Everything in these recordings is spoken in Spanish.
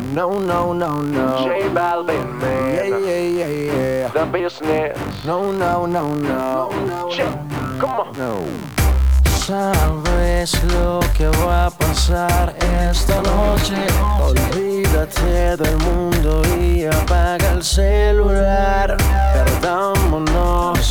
No, no, no, no. J Balvin, man. Yeah, yeah, yeah, yeah. The business. No, no, no, no. Shit, come on. No. Sabes lo que va a pasar esta noche. Olvídate del mundo y apaga el celular. Perdámonos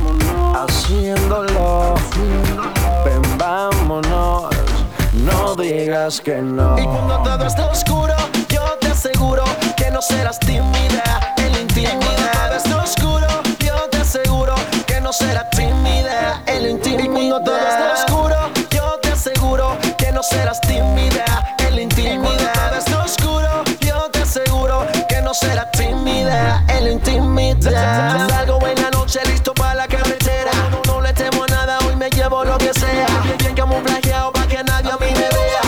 haciéndolo. Ven, vámonos, no digas que no. Y cuando todo esté oscuro, yo te aseguro que no serás tímida en la intimidad. Y cuando todo esté oscuro, yo te aseguro que no serás tímida en la intimidad. Y cuando todo esté oscuro, yo te aseguro que no serás tímida en la intimidad. Y cuando todo esté oscuro, yo te aseguro que no serás tímida en la intimidad. Salgo en la noche listo para la carretera. No le temo a nada, hoy me llevo lo que sea. Bien camuflajeado pa' que nadie a mí me vea.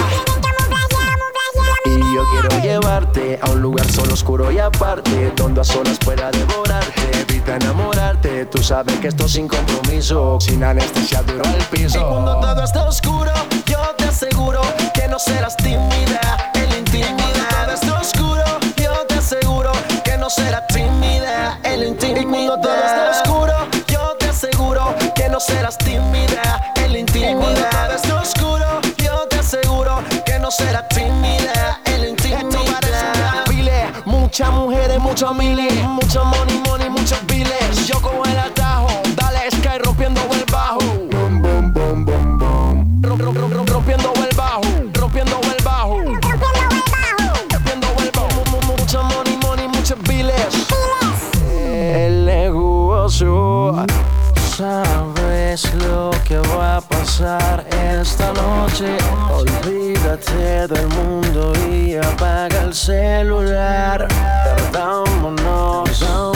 Y yo quiero llevarte a un lugar solo, oscuro y aparte, donde a solas pueda devorarte, evita enamorarte. Tú sabes que esto sin compromiso, sin anestesia duro al piso. Y cuando todo esté oscuro, yo te aseguro que no serás tímida en la intimidad. Y cuando todo esté oscuro, yo te aseguro que no serás tímida en la intimidad. Y cuando todo esté oscuro, yo te aseguro que no serás tímida en la intimidad. Y cuando todo esté oscuro, yo te aseguro que no serás tímida en la intimidad. Esto parece un desfile, muchas mujeres, muchos miles, mucho money, money, muchos biles. Yo cojo el atajo, dale Sky rompiendo el bajo. Boom, boom, boom, boom, boom. Rompiendo el bajo, rompiendo el bajo, rompiendo el bajo. Mucho money, money, muchos biles. El negocio. Sabes lo que va a pasar esta noche. Olvídate del mundo y apaga el celular. Perdámonos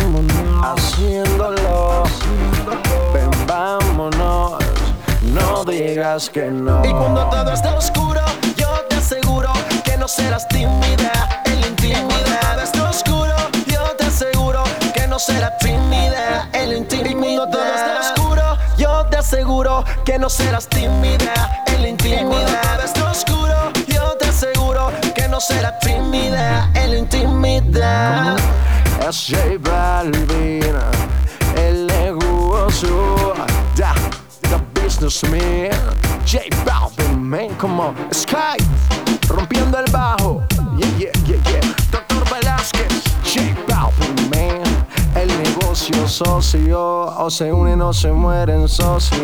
haciéndolo. Ven, vámonos, no digas que no. Y cuando todo esté oscuro, yo te aseguro que no serás tímida en la intimidad. Y cuando todo esté oscuro, yo te aseguro que no serás tímida en la intimidad. Y cuando todo esté oscuro, yo te aseguro que no serás tímida en la intimidad. Y cuando todo esté oscuro, yo te aseguro que no serás tímida en la intimidad. Es J Balvin, el negocio. Da, the businessman. J Balvin, man, come on. Sky, rompiendo el bajo. Yeah, yeah, yeah, yeah. Doctor Velázquez, J Balvin, man. El negocio socio, o se unen o se mueren socio.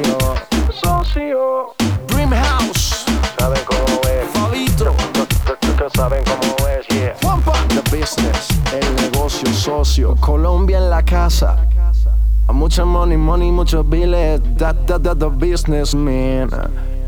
Socio. Dream House, Saben cómo es. Fabito. Saben cómo es, yeah. Juanpa, the business, el negocio socio. Colombia en la casa. Mucha money, money, muchos biles. The businessman.